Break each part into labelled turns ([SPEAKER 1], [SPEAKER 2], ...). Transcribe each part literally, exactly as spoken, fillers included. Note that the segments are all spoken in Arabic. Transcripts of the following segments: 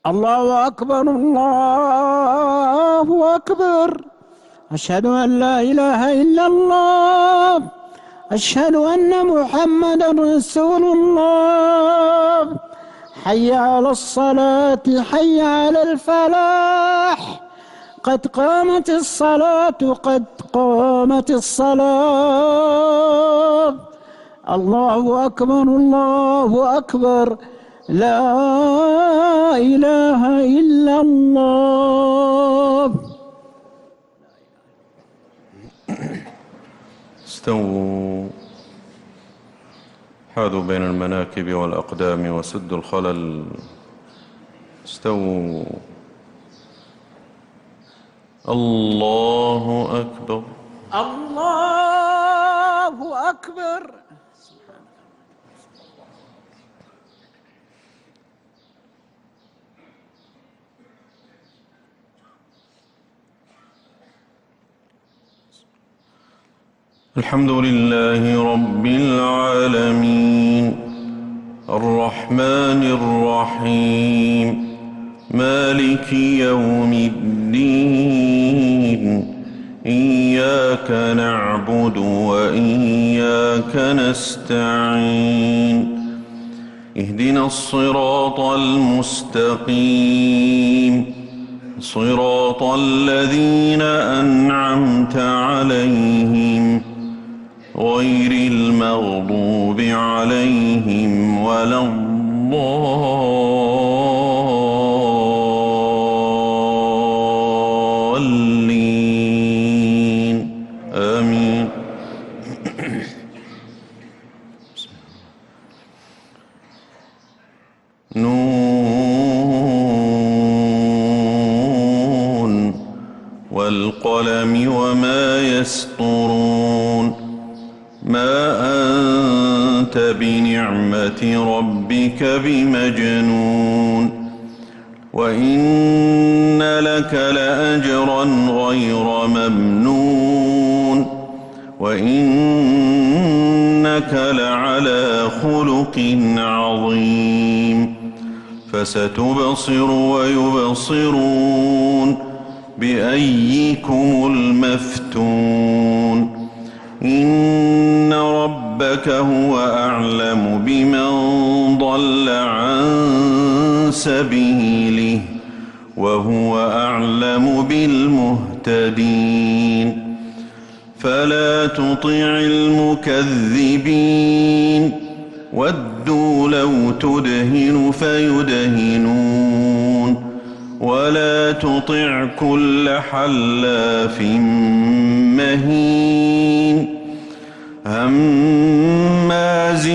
[SPEAKER 1] الله أكبر الله أكبر. أشهد أن لا إله إلا الله. أشهد أن محمدا رسول الله. حي على الصلاة حي على الفلاح. قد قامت الصلاة قد قامت الصلاة. الله أكبر الله أكبر. لا إله إلا الله.
[SPEAKER 2] استووا، حاذوا بين المناكب والأقدام وسدوا الخلل. استووا. الله أكبر
[SPEAKER 1] الله أكبر.
[SPEAKER 2] الحمد لله رب العالمين الرحمن الرحيم مالك يوم الدين. إياك نعبد وإياك نستعين. اهدنا الصراط المستقيم صراط الذين أنعمت عليهم غير المغضوب عليهم ولا الضالين. آمين. نون والقلم وما يسطرون. ما أنت بنعمة ربك بمجنون. وإن لك لأجرا غير ممنون. وإنك لعلى خلق عظيم. فستبصر ويبصرون بأيكم المفتون. إن ربك هو أعلم بمن ضل عن سبيله وهو أعلم بالمهتدين. فلا تطع المكذبين ودوا لو تدهن فيدهنون. ولا تطع كل حلاف مهين هماز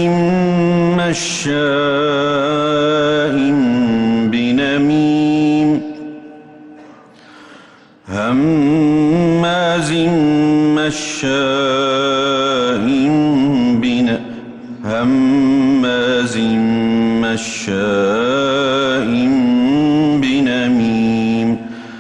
[SPEAKER 2] مشاء بنميم. هماز مشاء بن هماز مشاء بنميم.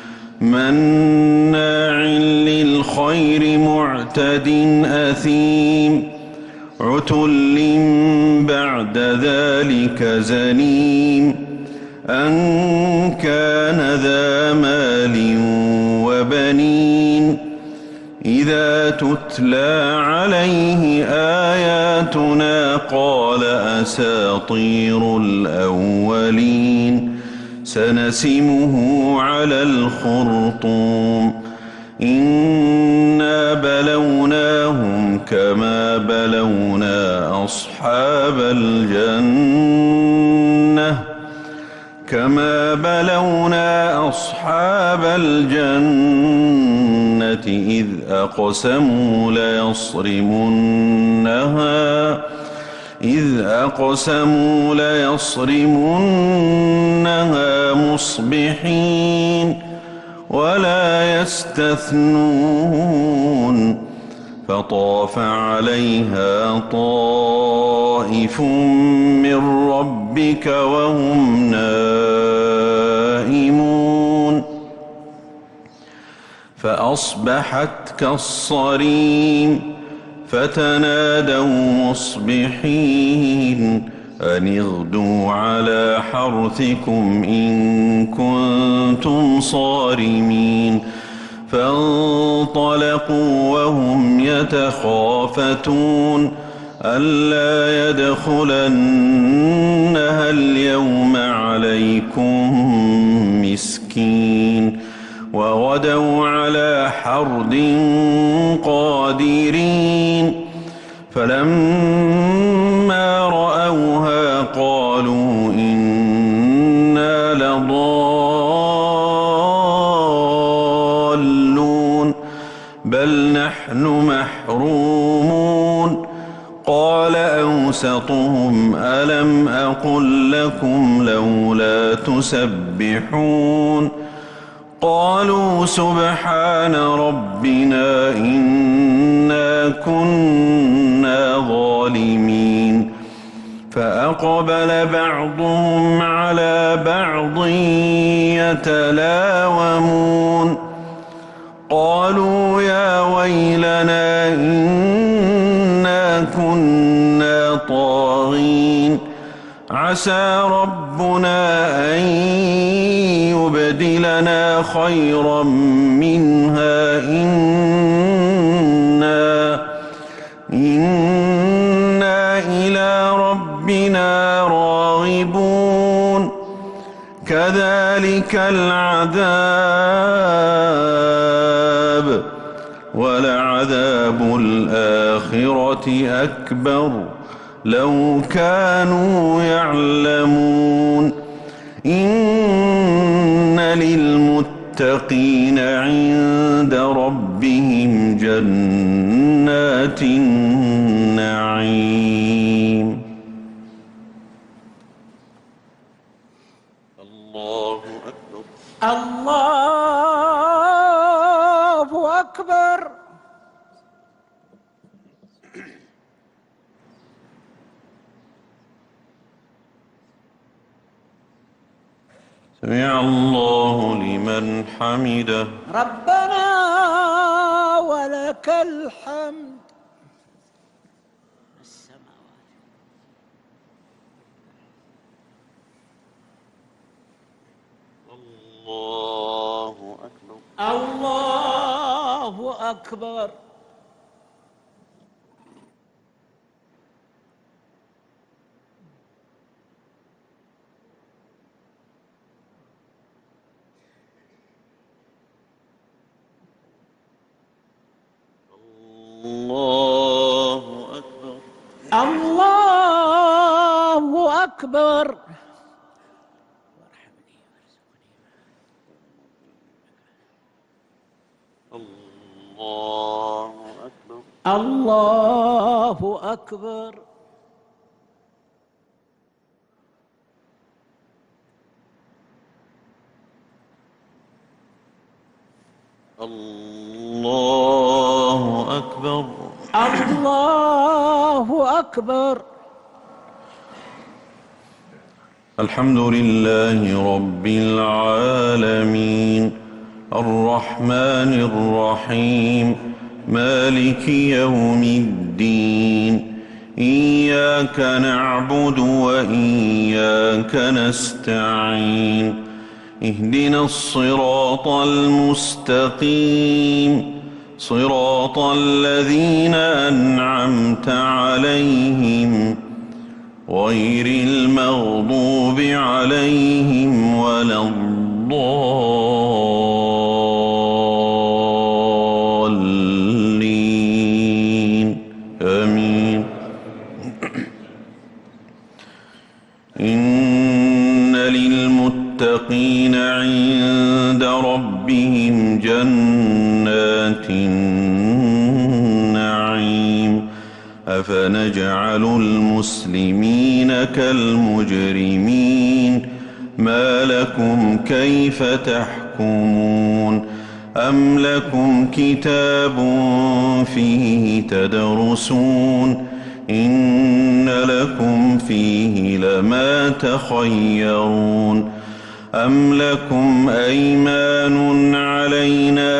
[SPEAKER 2] مناع للخير معتد أثيم. عتل بعد ذلك زنيم. أن كان ذا مال وبنين. إذا تتلى عليه آياتنا قال أساطير الأولين. سنسمه على الخرطوم. إنا بلوناهم كما بلونا أصحاب الجنة كما بلونا أصحاب الجنة إذ أقسموا ليصرمنها إذ أقسموا ليصرمنها مصبحين ولا يستثنون. فطاف عليها طائف من ربك وهم نائمون. فأصبحت كالصريم. فتنادوا مصبحين أن اغدوا على حرثكم إن كنتم صارمين فانطلقوا وهم يتخافتون ألا يدخلنها اليوم عليكم مسكين وغدوا على حرد قادرين فلما رأوها قالوا إنا لضالون بل نحن محرومون قال أوسطهم ألم أقل لكم لولا تسبحون قالوا سبحان ربنا إنا كنا ظالمين فأقبل بعضهم على بعض يتلاومون قالوا يا ويلنا إنا كنا طاغين عسى ربنا أن يبدلنا خيرا منها إنا إنا إلى ربنا راغبون كذلك العذاب ولعذاب الآخرة أكبر لو كانوا يعلمون إن للمتقين عند ربهم جنات النعيم. الله أكبر.
[SPEAKER 1] الله أكبر.
[SPEAKER 2] سمع الله لمن حمده.
[SPEAKER 1] ربنا ولك الحمد.
[SPEAKER 2] الله أكبر.
[SPEAKER 1] الله أكبر.
[SPEAKER 2] الله أكبر.
[SPEAKER 1] الله أكبر.
[SPEAKER 2] الله أكبر.
[SPEAKER 1] الله أكبر.
[SPEAKER 2] الله أكبر.
[SPEAKER 1] الله أكبر.
[SPEAKER 2] الحمد لله رب العالمين الرحمن الرحيم مالك يوم الدين إياك نعبد وإياك نستعين اهدنا الصراط المستقيم صراط الذين أنعمت عليهم غير المغضوب عليهم ولا الضالين آمين. إن للمتقين عند ربهم جنات النعيم أفنجعل المسلمين كالمجرمين ما لكم كيف تحكمون أم لكم كتاب فيه تدرسون إن لكم فيه لما تخيرون أم لكم أيمان علينا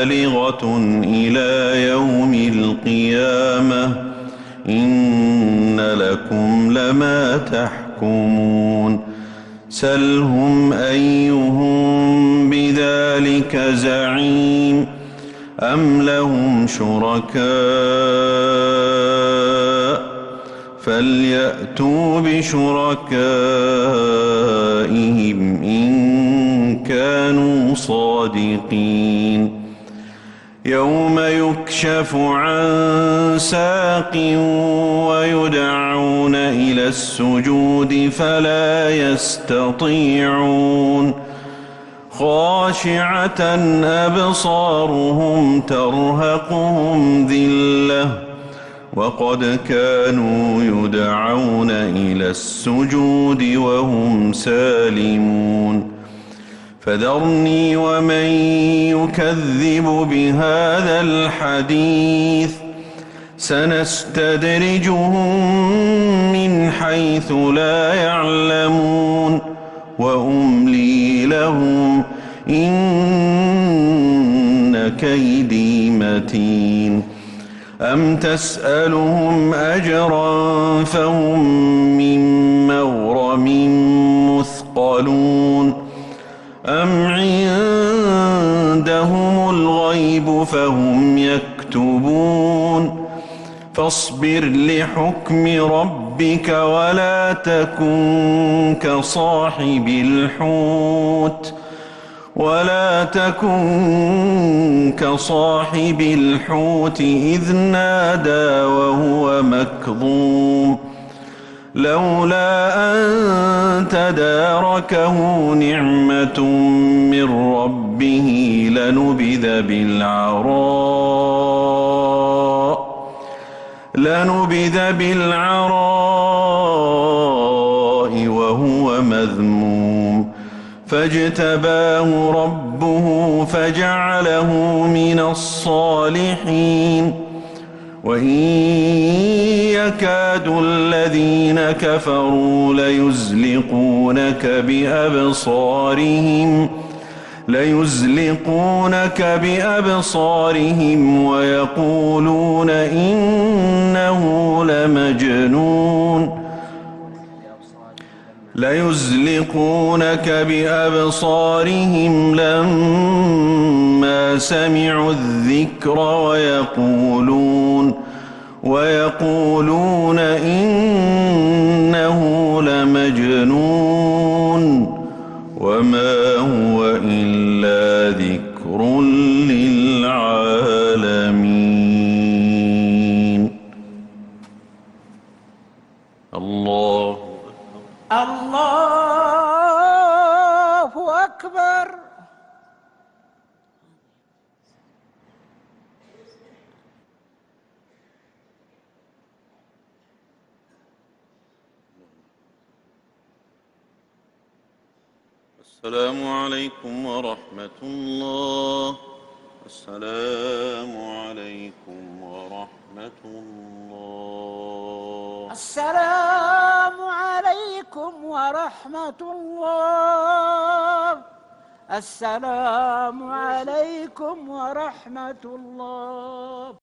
[SPEAKER 2] بالغة إلى يوم القيامة إن
[SPEAKER 3] إن لكم لما تحكمون سلهم أيهم بذلك زعيم أم لهم شركاء فليأتوا بشركائهم إن كانوا صادقين يوم يكشف عن ساق ويدعون إلى السجود فلا يستطيعون خاشعة أبصارهم ترهقهم ذلة وقد كانوا يدعون إلى السجود وهم سالمون فذرني ومن يكذب بهذا الحديث سنستدرجهم من حيث لا يعلمون وأملي لهم إن كيدي متين أم تسألهم أجرا فهم من مغرم مثقلون أم عندهم الغيب فهم يكتبون فاصبر لحكم ربك ولا تكن كصاحب الحوت ولا تكن كصاحب الحوت إذ نادى وهو مكظوم لولا أن تداركه نعمة من ربه لنبذ بالعراء لنبذ بالعراء وهو مذموم فاجتباه ربه فجعله من الصالحين وإن يكاد الذين كفروا ليزلقونك بأبصارهم ليزلقونك بأبصارهم ويقولون إنه لمجنون ليزلقونك بأبصارهم لما سمعوا الذكر ويقولون ويقولون إنه لمجنون وما هو إلا ذكر للعالمين. الله
[SPEAKER 1] الله أكبر.
[SPEAKER 3] السلام عليكم ورحمة الله. السلام عليكم ورحمة الله.
[SPEAKER 1] السلام عليكم ورحمة الله. السلام عليكم ورحمة الله.